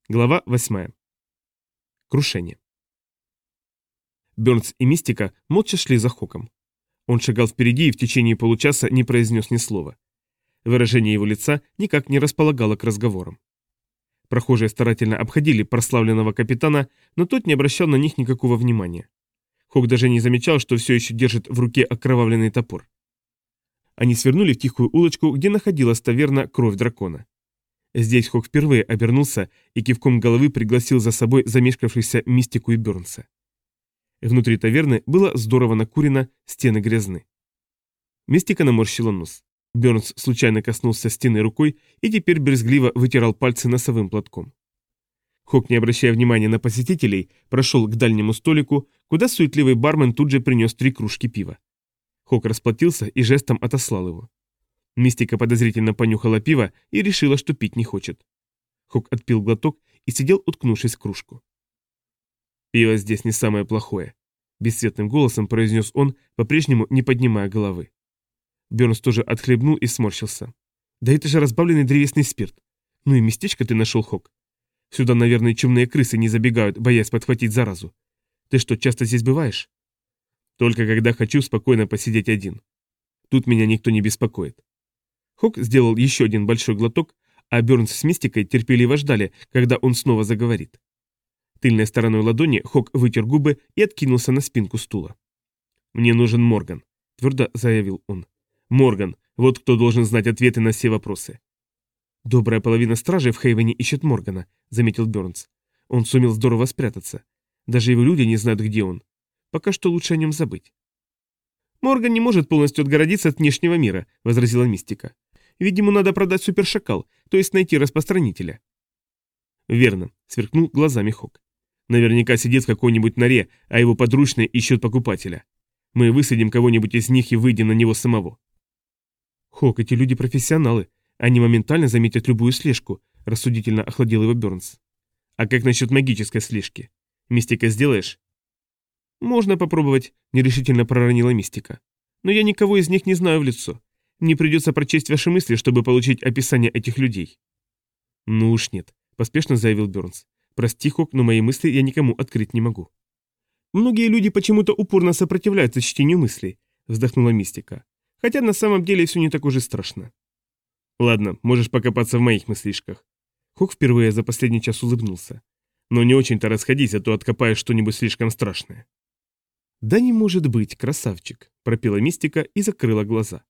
Глава 8. Крушение. Бёрнс и Мистика молча шли за Хоком. Он шагал впереди и в течение получаса не произнес ни слова. Выражение его лица никак не располагало к разговорам. Прохожие старательно обходили прославленного капитана, но тот не обращал на них никакого внимания. Хок даже не замечал, что все еще держит в руке окровавленный топор. Они свернули в тихую улочку, где находилась таверна «Кровь дракона». Здесь Хок впервые обернулся и кивком головы пригласил за собой замешкавшихся Мистику и Бёрнса. Внутри таверны было здорово накурено, стены грязны. Мистика наморщила нос. Бёрнс случайно коснулся стены рукой и теперь брезгливо вытирал пальцы носовым платком. Хок, не обращая внимания на посетителей, прошел к дальнему столику, куда суетливый бармен тут же принес 3 кружки пива. Хок расплатился и жестом отослал его. Мистика подозрительно понюхала пиво и решила, что пить не хочет. Хок отпил глоток и сидел, уткнувшись в кружку. «Пиво здесь не самое плохое», — бесцветным голосом произнес он, по-прежнему не поднимая головы. Бёрнс тоже отхлебнул и сморщился. «Да это же разбавленный древесный спирт. Ну и местечко ты нашел, Хок. Сюда, наверное, чумные крысы не забегают, боясь подхватить заразу. Ты что, часто здесь бываешь?» «Только когда хочу спокойно посидеть один. Тут меня никто не беспокоит». Хок сделал еще один большой глоток, а Бёрнс с Мистикой терпеливо ждали, когда он снова заговорит. Тыльной стороной ладони Хок вытер губы и откинулся на спинку стула. «Мне нужен Морган», — твердо заявил он. «Морган, вот кто должен знать ответы на все вопросы». «Добрая половина стражей в Хейвене ищет Моргана», — заметил Бёрнс. «Он сумел здорово спрятаться. Даже его люди не знают, где он. Пока что лучше о нем забыть». «Морган не может полностью отгородиться от внешнего мира», — возразила Мистика. «Ведь ему надо продать супершакал, то есть найти распространителя». «Верно», — сверкнул глазами Хок. «Наверняка сидит в какой-нибудь норе, а его подручные ищут покупателя. Мы высадим кого-нибудь из них и выйдем на него самого». «Хок, эти люди профессионалы. Они моментально заметят любую слежку», — рассудительно охладил его Бёрнс. «А как насчет магической слежки? Мистика сделаешь?» «Можно попробовать», — нерешительно проронила Мистика. «Но я никого из них не знаю в лицо. Мне придется прочесть ваши мысли, чтобы получить описание этих людей». «Ну уж нет», — поспешно заявил Бёрнс. «Прости, Хок, но мои мысли я никому открыть не могу». «Многие люди почему-то упорно сопротивляются чтению мыслей», — вздохнула Мистика. «Хотя на самом деле все не так уж и страшно». «Ладно, можешь покопаться в моих мыслишках». Хок впервые за последний час улыбнулся. «Но не очень-то расходись, а то откопаешь что-нибудь слишком страшное». «Да не может быть, красавчик», — пропела Мистика и закрыла глаза.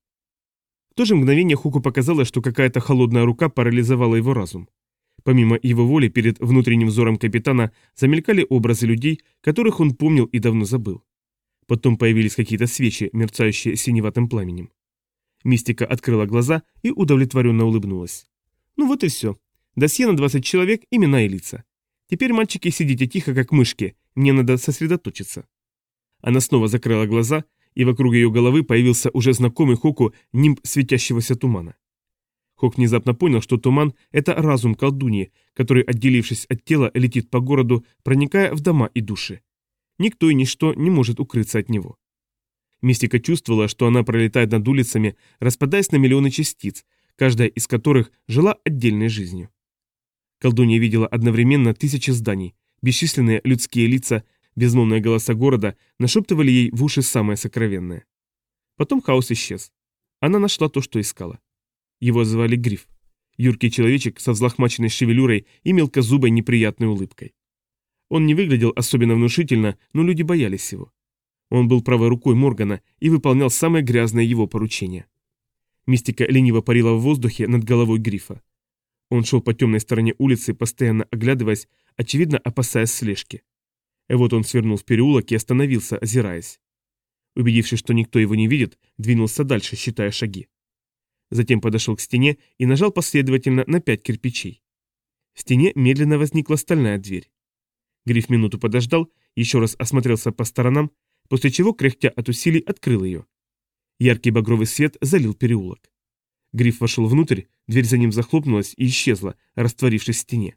В то же мгновение Хоку показалось, что какая-то холодная рука парализовала его разум. Помимо его воли, перед внутренним взором капитана замелькали образы людей, которых он помнил и давно забыл. Потом появились какие-то свечи, мерцающие синеватым пламенем. Мистика открыла глаза и удовлетворенно улыбнулась. «Ну вот и все. Досье на 20 человек, имена и лица. Теперь, мальчики, сидите тихо, как мышки, мне надо сосредоточиться». Она снова закрыла глаза, и вокруг ее головы появился уже знакомый Хоку нимб светящегося тумана. Хок внезапно понял, что туман – это разум колдуньи, который, отделившись от тела, летит по городу, проникая в дома и души. Никто и ничто не может укрыться от него. Мистика чувствовала, что она пролетает над улицами, распадаясь на миллионы частиц, каждая из которых жила отдельной жизнью. Колдунья видела одновременно тысячи зданий, бесчисленные людские лица, безмолвные голоса города нашептывали ей в уши самое сокровенное. Потом хаос исчез. Она нашла то, что искала. Его звали Гриф. Юркий человечек со взлохмаченной шевелюрой и мелкозубой неприятной улыбкой. Он не выглядел особенно внушительно, но люди боялись его. Он был правой рукой Моргана и выполнял самое грязное его поручение. Мистика лениво парила в воздухе над головой Грифа. Он шел по темной стороне улицы, постоянно оглядываясь, очевидно опасаясь слежки. И вот он свернул в переулок и остановился, озираясь. Убедившись, что никто его не видит, двинулся дальше, считая шаги. Затем подошел к стене и нажал последовательно на 5 кирпичей. В стене медленно возникла стальная дверь. Гриф минуту подождал, еще раз осмотрелся по сторонам, после чего, кряхтя от усилий, открыл ее. Яркий багровый свет залил переулок. Гриф вошел внутрь, дверь за ним захлопнулась и исчезла, растворившись в стене.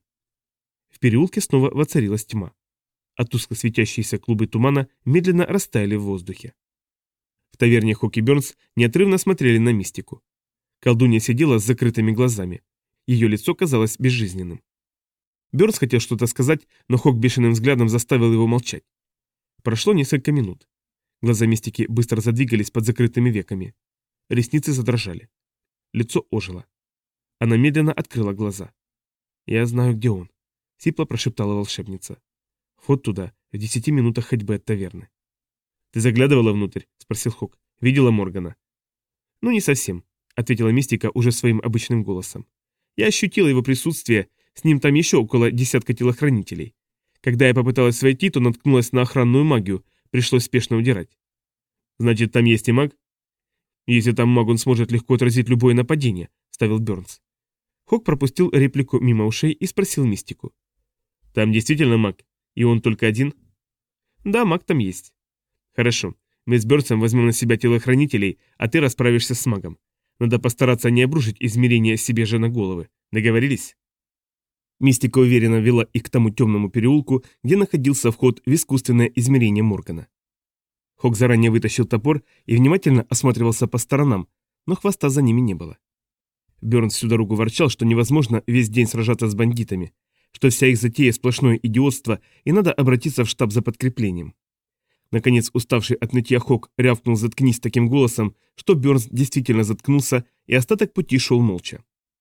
В переулке снова воцарилась тьма. А тускло светящиеся клубы тумана медленно растаяли в воздухе. В таверне Хок и Бёрнс неотрывно смотрели на Мистику. Колдунья сидела с закрытыми глазами. Ее лицо казалось безжизненным. Бёрнс хотел что-то сказать, но Хок бешеным взглядом заставил его молчать. Прошло несколько минут. Глаза мистики быстро задвигались под закрытыми веками. Ресницы задрожали. Лицо ожило. Она медленно открыла глаза. «Я знаю, где он», — сипло прошептала волшебница. «Вход туда, в 10 минутах ходьбы от таверны». «Ты заглядывала внутрь?» — спросил Хок. «Видела Моргана?» «Ну, не совсем», — ответила мистика уже своим обычным голосом. «Я ощутила его присутствие, с ним там еще около десятка телохранителей. Когда я попыталась войти, то наткнулась на охранную магию, пришлось спешно удирать». «Значит, там есть и маг?» «Если там маг, он сможет легко отразить любое нападение», — вставил Бёрнс. Хок пропустил реплику мимо ушей и спросил мистику. «Там действительно маг? И он только один?» «Да, маг там есть». «Хорошо. Мы с Бёрнсом возьмем на себя телохранителей, а ты расправишься с магом. Надо постараться не обрушить измерения себе же на головы. Договорились?» Мистика уверенно вела их к тому темному переулку, где находился вход в искусственное измерение Моргана. Хок заранее вытащил топор и внимательно осматривался по сторонам, но хвоста за ними не было. Бёрнс всю дорогу ворчал, что невозможно весь день сражаться с бандитами, что вся их затея сплошное идиотство и надо обратиться в штаб за подкреплением. Наконец, уставший от нытья Хок рявкнул «заткнись» таким голосом, что Бёрнс действительно заткнулся и остаток пути шел молча.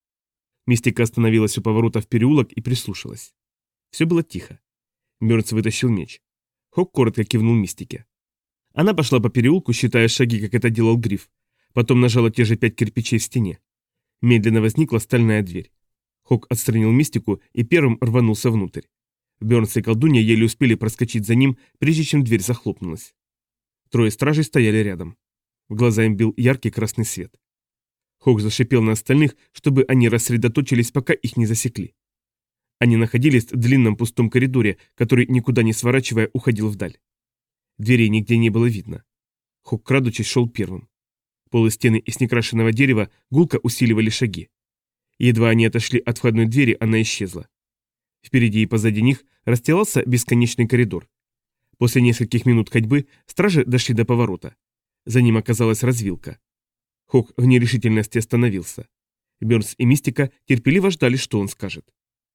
Мистика остановилась у поворота в переулок и прислушалась. Все было тихо. Бёрнс вытащил меч. Хок коротко кивнул мистике. Она пошла по переулку, считая шаги, как это делал Гриф. Потом нажала те же 5 кирпичей в стене. Медленно возникла стальная дверь. Хок отстранил мистику и первым рванулся внутрь. Бёрнс и колдунья еле успели проскочить за ним, прежде чем дверь захлопнулась. Трое стражей стояли рядом. В глаза им бил яркий красный свет. Хок зашипел на остальных, чтобы они рассредоточились, пока их не засекли. Они находились в длинном пустом коридоре, который, никуда не сворачивая, уходил вдаль. Дверей нигде не было видно. Хок, крадучись, шел первым. Полы стены из некрашенного дерева гулко усиливали шаги. Едва они отошли от входной двери, она исчезла. Впереди и позади них расстилался бесконечный коридор. После нескольких минут ходьбы стражи дошли до поворота. За ним оказалась развилка. Хок в нерешительности остановился. Бёрнс и Мистика терпеливо ждали, что он скажет.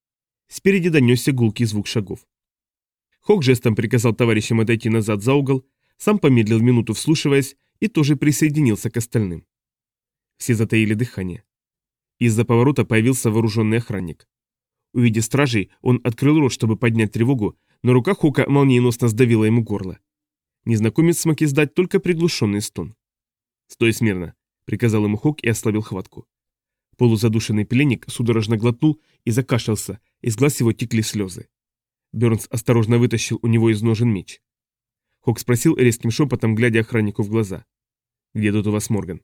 Спереди донесся гулкий звук шагов. Хок жестом приказал товарищам отойти назад за угол, сам помедлил минуту, вслушиваясь, и тоже присоединился к остальным. Все затаили дыхание. Из-за поворота появился вооруженный охранник. Увидев стражей, он открыл рот, чтобы поднять тревогу, но рука Хока молниеносно сдавила ему горло. Незнакомец смог издать только приглушенный стон. «Стой смирно», — приказал ему Хок и ослабил хватку. Полузадушенный пленник судорожно глотнул и закашлялся, из глаз его текли слезы. Бёрнс осторожно вытащил у него из ножен меч. Хок спросил резким шепотом, глядя охраннику в глаза. «Где тут у вас Морган?»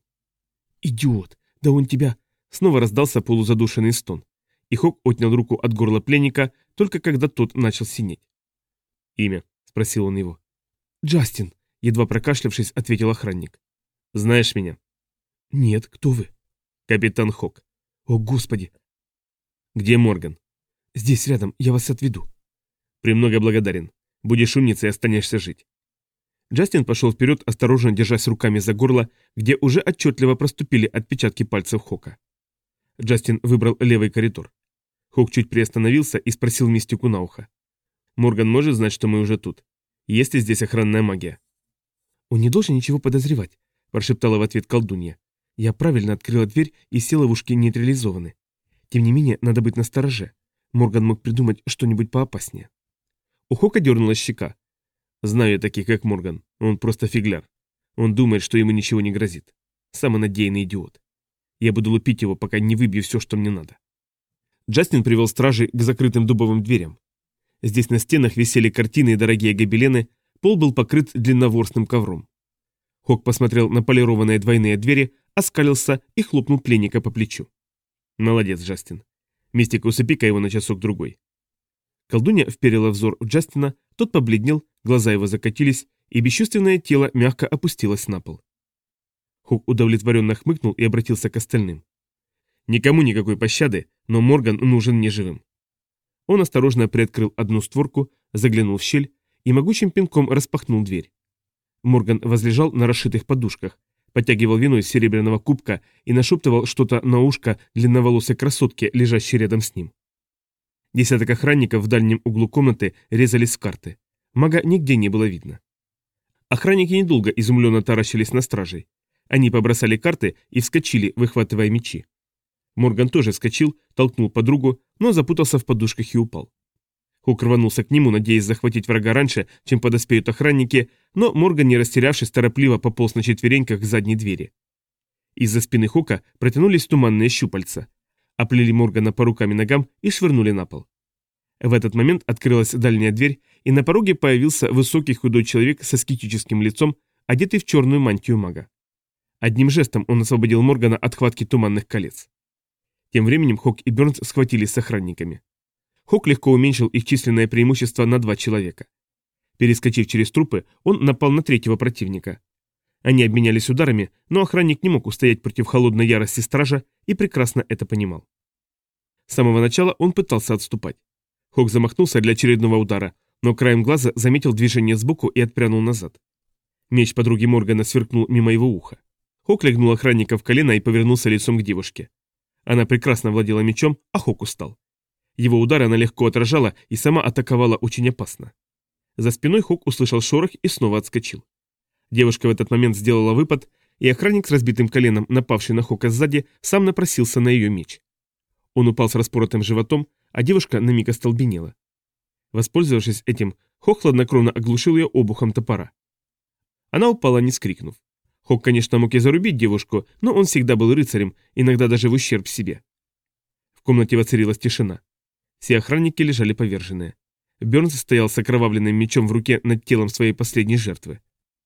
«Идиот! Да он тебя...» Снова раздался полузадушенный стон. И Хок отнял руку от горла пленника, только когда тот начал синеть. «Имя?» — спросил он его. «Джастин», — едва прокашлявшись, ответил охранник. «Знаешь меня?» «Нет, кто вы?» «Капитан Хок». «О, Господи!» «Где Морган?» «Здесь рядом, я вас отведу». «Премного благодарен. Будешь умницей и останешься жить». Джастин пошел вперед, осторожно держась руками за горло, где уже отчетливо проступили отпечатки пальцев Хока. Джастин выбрал левый коридор. Хок чуть приостановился и спросил мистику на ухо. «Морган может знать, что мы уже тут? Есть ли здесь охранная магия?» «Он не должен ничего подозревать», – прошептала в ответ колдунья. «Я правильно открыла дверь, и все ловушки нейтрализованы. Тем не менее, надо быть настороже. Морган мог придумать что-нибудь поопаснее». У Хока дернулась щека. «Знаю я таких, как Морган. Он просто фигляр. Он думает, что ему ничего не грозит. Самонадеянный идиот. Я буду лупить его, пока не выбью все, что мне надо». Джастин привел стражей к закрытым дубовым дверям. Здесь на стенах висели картины и дорогие гобелены, пол был покрыт длинноворстным ковром. Хок посмотрел на полированные двойные двери, оскалился и хлопнул пленника по плечу. «Молодец, Джастин. Мистика, усыпи-ка его на часок-другой». Колдунья вперила взор в Джастина, тот побледнел, глаза его закатились, и бесчувственное тело мягко опустилось на пол. Хок удовлетворенно хмыкнул и обратился к остальным. «Никому никакой пощады, но Морган нужен мне живым». Он осторожно приоткрыл одну створку, заглянул в щель и могучим пинком распахнул дверь. Морган возлежал на расшитых подушках, подтягивал вино из серебряного кубка и нашептывал что-то на ушко длинноволосой красотке, лежащей рядом с ним. Десяток охранников в дальнем углу комнаты резались в карты. Мага нигде не было видно. Охранники недолго изумленно таращились на стражей. Они побросали карты и вскочили, выхватывая мечи. Морган тоже вскочил, толкнул подругу, но запутался в подушках и упал. Хук рванулся к нему, надеясь захватить врага раньше, чем подоспеют охранники, но Морган, не растерявшись, торопливо пополз на четвереньках к задней двери. Из-за спины Хука протянулись туманные щупальца, оплели Моргана по рукам и ногам и швырнули на пол. В этот момент открылась дальняя дверь, и на пороге появился высокий худой человек со скептическим лицом, одетый в черную мантию мага. Одним жестом он освободил Моргана от хватки туманных колец. Тем временем Хок и Бёрнс схватились с охранниками. Хок легко уменьшил их численное преимущество на 2 человека. Перескочив через трупы, он напал на третьего противника. Они обменялись ударами, но охранник не мог устоять против холодной ярости стража и прекрасно это понимал. С самого начала он пытался отступать. Хок замахнулся для очередного удара, но краем глаза заметил движение сбоку и отпрянул назад. Меч подруги Моргана сверкнул мимо его уха. Хок легнул охранника в колено и повернулся лицом к девушке. Она прекрасно владела мечом, а Хок устал. Его удары она легко отражала и сама атаковала очень опасно. За спиной Хок услышал шорох и снова отскочил. Девушка в этот момент сделала выпад, и охранник с разбитым коленом, напавший на Хока сзади, сам напросился на ее меч. Он упал с распоротым животом, а девушка на миг остолбенела. Воспользовавшись этим, Хок хладнокровно оглушил ее обухом топора. Она упала, не вскрикнув. Хок, конечно, мог и зарубить девушку, но он всегда был рыцарем, иногда даже в ущерб себе. В комнате воцарилась тишина. Все охранники лежали поверженные. Бёрнс стоял с окровавленным мечом в руке над телом своей последней жертвы.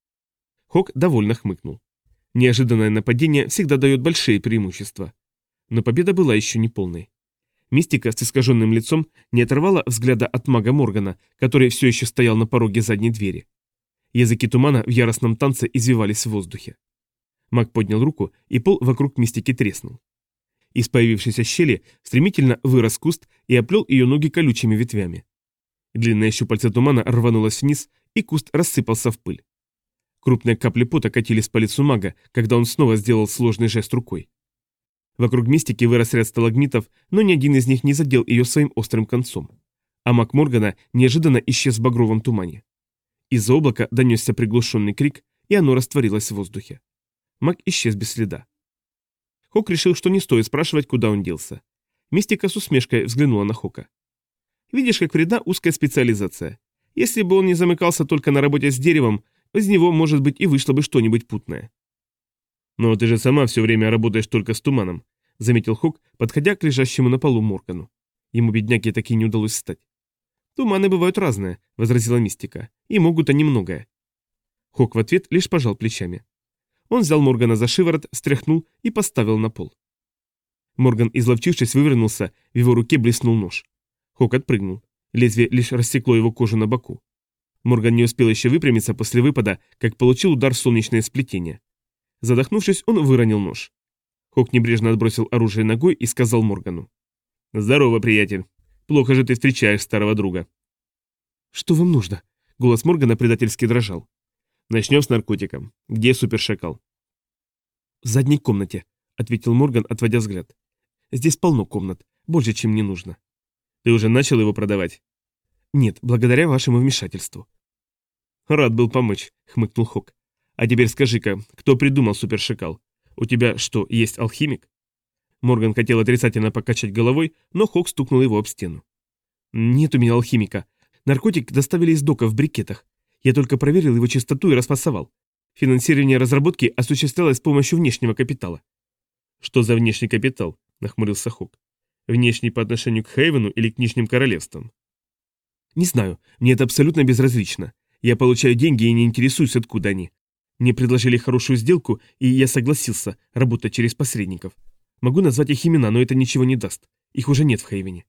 Хок довольно хмыкнул. Неожиданное нападение всегда дает большие преимущества. Но победа была еще не полной. Мистика с искаженным лицом не оторвала взгляда от мага Моргана, который все еще стоял на пороге задней двери. Языки тумана в яростном танце извивались в воздухе. Маг поднял руку, и пол вокруг мистики треснул. Из появившейся щели стремительно вырос куст и оплел ее ноги колючими ветвями. Длинное щупальце тумана рванулось вниз, и куст рассыпался в пыль. Крупные капли пота катились по лицу мага, когда он снова сделал сложный жест рукой. Вокруг мистики вырос ряд сталагмитов, но ни один из них не задел ее своим острым концом. А маг Моргана неожиданно исчез в багровом тумане. Из-за облака донесся приглушенный крик, и оно растворилось в воздухе. Маг исчез без следа. Хок решил, что не стоит спрашивать, куда он делся. Мистика с усмешкой взглянула на Хока. «Видишь, как вредна узкая специализация. Если бы он не замыкался только на работе с деревом, из него, может быть, и вышло бы что-нибудь путное». «Но ты же сама все время работаешь только с туманом», — заметил Хок, подходя к лежащему на полу Моргану. Ему, бедняге, так и не удалось встать. «Туманы бывают разные», — возразила мистика, — «и могут они многое». Хок в ответ лишь пожал плечами. Он взял Моргана за шиворот, стряхнул и поставил на пол. Морган, изловчившись, вывернулся, в его руке блеснул нож. Хок отпрыгнул. Лезвие лишь рассекло его кожу на боку. Морган не успел еще выпрямиться после выпада, как получил удар в солнечное сплетение. Задохнувшись, он выронил нож. Хок небрежно отбросил оружие ногой и сказал Моргану: «Здорово, приятель. Плохо же ты встречаешь старого друга». «Что вам нужно?» Голос Моргана предательски дрожал. «Начнем с наркотиком. Где супершакал?» «В задней комнате», — ответил Морган, отводя взгляд. «Здесь полно комнат. Больше, чем мне нужно». «Ты уже начал его продавать?» «Нет, благодаря вашему вмешательству». «Рад был помочь», — хмыкнул Хок. «А теперь скажи-ка, кто придумал супершакал? У тебя что, есть алхимик?» Морган хотел отрицательно покачать головой, но Хок стукнул его об стену. «Нет у меня алхимика. Наркотик доставили из дока в брикетах. Я только проверил его чистоту и расфасовал. Финансирование разработки осуществлялось с помощью внешнего капитала». «Что за внешний капитал?» – нахмурился Хок. «Внешний по отношению к Хейвену или к Нижним Королевствам?» «Не знаю, мне это абсолютно безразлично. Я получаю деньги и не интересуюсь, откуда они. Мне предложили хорошую сделку, и я согласился работать через посредников. Могу назвать их имена, но это ничего не даст. Их уже нет в Хейвене.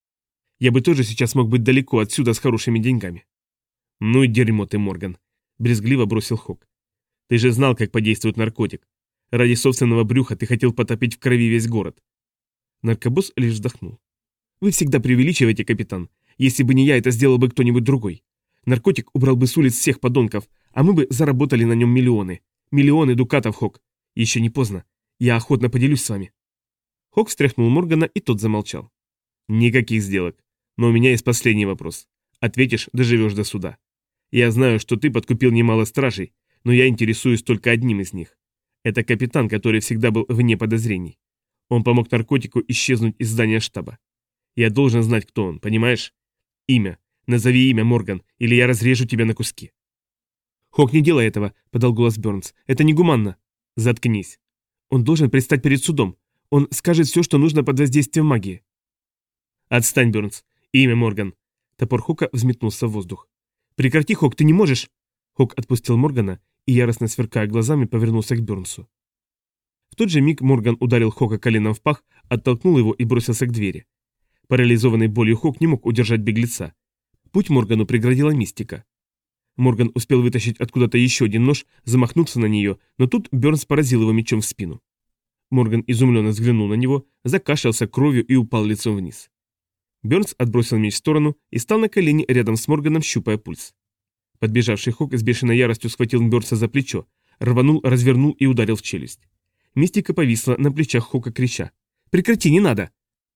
Я бы тоже сейчас мог быть далеко отсюда с хорошими деньгами». «Ну и дерьмо ты, Морган», — брезгливо бросил Хок. «Ты же знал, как подействует наркотик. Ради собственного брюха ты хотел потопить в крови весь город». Наркобосс лишь вздохнул. «Вы всегда преувеличиваете, капитан. Если бы не я, это сделал бы кто-нибудь другой. Наркотик убрал бы с улиц всех подонков, а мы бы заработали на нем миллионы. Миллионы дукатов, Хок. Еще не поздно. Я охотно поделюсь с вами». Хок встряхнул Моргана, и тот замолчал. «Никаких сделок. Но у меня есть последний вопрос. Ответишь, доживешь до суда. Я знаю, что ты подкупил немало стражей, но я интересуюсь только одним из них. Это капитан, который всегда был вне подозрений. Он помог наркотику исчезнуть из здания штаба. Я должен знать, кто он, понимаешь? Имя. Назови имя, Морган, или я разрежу тебя на куски. Хок, не делай этого, подал голос Бёрнс. Это негуманно. Заткнись. Он должен предстать перед судом. Он скажет все, что нужно под воздействием магии. Отстань, Бёрнс. Имя, Морган. Топор Хока взметнулся в воздух. Прекрати, Хок, ты не можешь. Хок отпустил Моргана и, яростно сверкая глазами, повернулся к Бёрнсу. В тот же миг Морган ударил Хока коленом в пах, оттолкнул его и бросился к двери. Парализованный болью Хок не мог удержать беглеца. Путь Моргану преградила мистика. Морган успел вытащить откуда-то еще один нож, замахнуться на нее, но тут Бёрнс поразил его мечом в спину. Морган изумленно взглянул на него, закашлялся кровью и упал лицом вниз. Бёрнс отбросил меч в сторону и стал на колени рядом с Морганом, щупая пульс. Подбежавший Хок с бешеной яростью схватил Бёрнса за плечо, рванул, развернул и ударил в челюсть. Мистика повисла на плечах Хока, крича: «Прекрати, не надо!»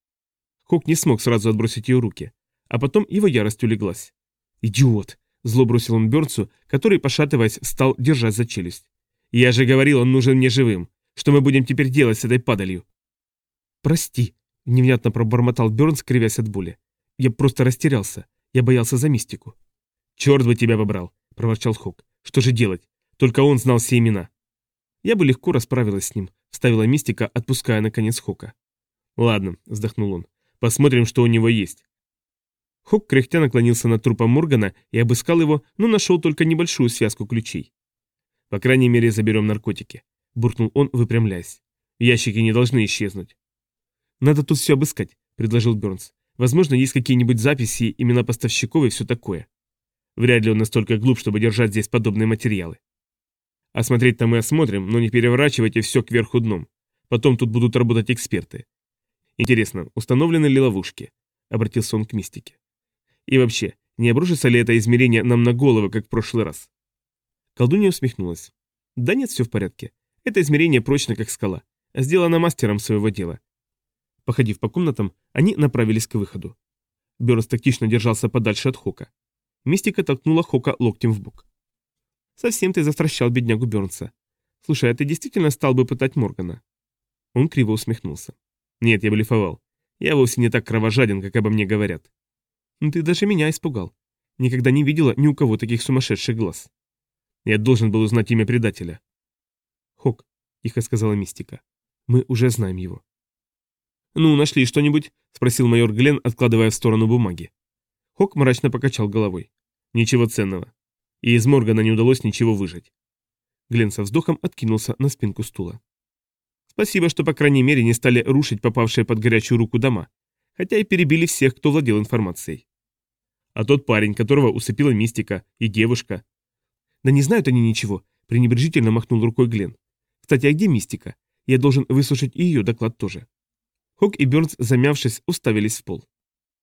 Хок не смог сразу отбросить ее руки, а потом его ярость улеглась. «Идиот!» — зло бросил он Бёрнсу, который, пошатываясь, стал держать за челюсть. «Я же говорил, он нужен мне живым. Что мы будем теперь делать с этой падалью?» «Прости», — невнятно пробормотал Бёрнс, кривясь от боли. «Я просто растерялся. Я боялся за мистику». «Черт бы тебя побрал!» — проворчал Хок. «Что же делать? Только он знал все имена». «Я бы легко расправилась с ним», — вставила мистика, отпуская наконец Хока. «Ладно», — вздохнул он. «Посмотрим, что у него есть». Хок кряхтя наклонился над трупом Моргана и обыскал его, но нашел только небольшую связку ключей. «По крайней мере, заберем наркотики», — буркнул он, выпрямляясь. «Ящики не должны исчезнуть». «Надо тут все обыскать», — предложил Бёрнс. «Возможно, есть какие-нибудь записи, имена поставщиков и все такое». Вряд ли он настолько глуп, чтобы держать здесь подобные материалы. Осмотреть-то мы осмотрим, но не переворачивайте все кверху дном. Потом тут будут работать эксперты. Интересно, установлены ли ловушки? Обратился он к мистике. И вообще, не обрушится ли это измерение нам на головы, как в прошлый раз? Колдунья усмехнулась. Да нет, все в порядке. Это измерение прочно, как скала. Сделано мастером своего дела. Походив по комнатам, они направились к выходу. Бёрнс тактично держался подальше от Хока. Мистика толкнула Хока локтем в бок. «Совсем ты застращал беднягу Бёрнса. Слушай, а ты действительно стал бы пытать Моргана?» Он криво усмехнулся. «Нет, я блефовал. Я вовсе не так кровожаден, как обо мне говорят». «Ты даже меня испугал. Никогда не видела ни у кого таких сумасшедших глаз». «Я должен был узнать имя предателя». «Хок», — тихо сказала мистика, — «мы уже знаем его». «Ну, нашли что-нибудь?» — спросил майор Гленн, откладывая в сторону бумаги. Хок мрачно покачал головой. «Ничего ценного. И из Моргана не удалось ничего выжать». Гленн со вздохом откинулся на спинку стула. «Спасибо, что по крайней мере не стали рушить попавшие под горячую руку дома, хотя и перебили всех, кто владел информацией. А тот парень, которого усыпила мистика, и девушка...» «Да не знают они ничего», — пренебрежительно махнул рукой Гленн. «Кстати, а где мистика? Я должен выслушать и ее доклад тоже». Хок и Бёрнс, замявшись, уставились в пол.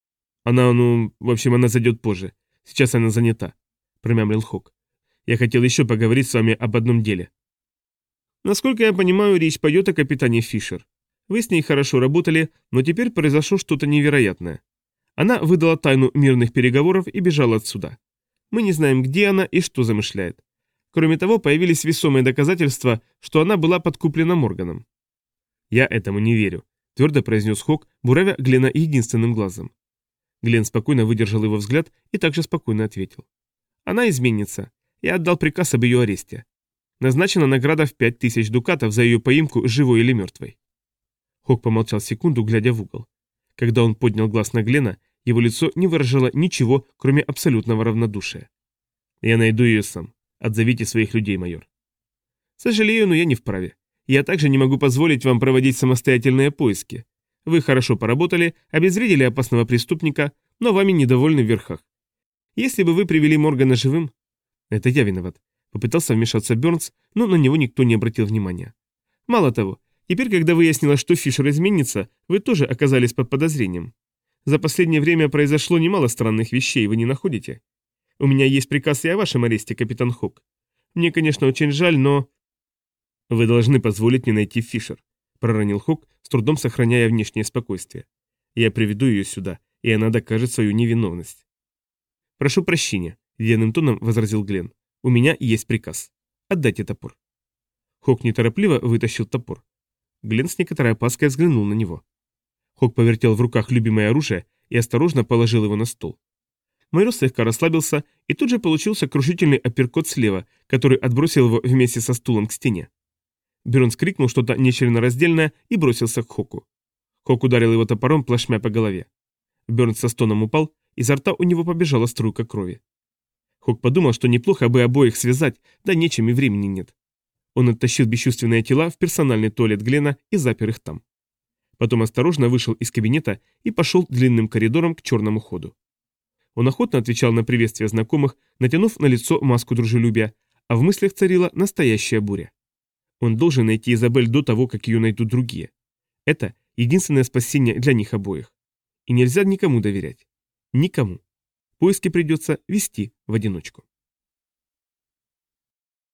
Она зайдет позже. Сейчас она занята», — промямлил Хок. «Я хотел еще поговорить с вами об одном деле». «Насколько я понимаю, речь пойдет о капитане Фишер. Вы с ней хорошо работали, но теперь произошло что-то невероятное. Она выдала тайну мирных переговоров и бежала отсюда. Мы не знаем, где она и что замышляет. Кроме того, появились весомые доказательства, что она была подкуплена Морганом». «Я этому не верю», — твердо произнес Хок, буравя Глена единственным глазом. Гленн спокойно выдержал его взгляд и также спокойно ответил. «Она изменится. Я отдал приказ об ее аресте. Назначена награда в 5000 дукатов за ее поимку, живой или мертвой». Хок помолчал секунду, глядя в угол. Когда он поднял глаз на Глена, его лицо не выражало ничего, кроме абсолютного равнодушия. «Я найду ее сам. Отзовите своих людей, майор». «Сожалею, но я не вправе. Я также не могу позволить вам проводить самостоятельные поиски. Вы хорошо поработали, обезвредили опасного преступника, но вами недовольны в верхах. Если бы вы привели Моргана живым...» «Это я виноват», — попытался вмешаться Бёрнс, но на него никто не обратил внимания. «Мало того, теперь, когда выяснилось, что Фишер изменится, вы тоже оказались под подозрением. За последнее время произошло немало странных вещей, вы не находите? У меня есть приказ и о вашем аресте, капитан Хок. Мне, конечно, очень жаль, но...» «Вы должны позволить мне найти Фишер», — проронил Хок, с трудом сохраняя внешнее спокойствие. «Я приведу ее сюда, и она докажет свою невиновность. «Прошу прощения», — ледяным тоном возразил Глен. «У меня есть приказ. Отдайте топор». Хок неторопливо вытащил топор. Глен с некоторой опаской взглянул на него. Хок повертел в руках любимое оружие и осторожно положил его на стол. Майор слегка расслабился, и тут же получился крушительный апперкот слева, который отбросил его вместе со стулом к стене. Бернс крикнул что-то нечленораздельное и бросился к Хоку. Хок ударил его топором плашмя по голове. Бернс со стоном упал, изо рта у него побежала струйка крови. Хок подумал, что неплохо бы обоих связать, да нечем и времени нет. Он оттащил бесчувственные тела в персональный туалет Глена и запер их там. Потом осторожно вышел из кабинета и пошел длинным коридором к черному ходу. Он охотно отвечал на приветствия знакомых, натянув на лицо маску дружелюбия, а в мыслях царила настоящая буря. Он должен найти Изабель до того, как ее найдут другие. Это единственное спасение для них обоих. И нельзя никому доверять. Никому. Поиски придется вести в одиночку.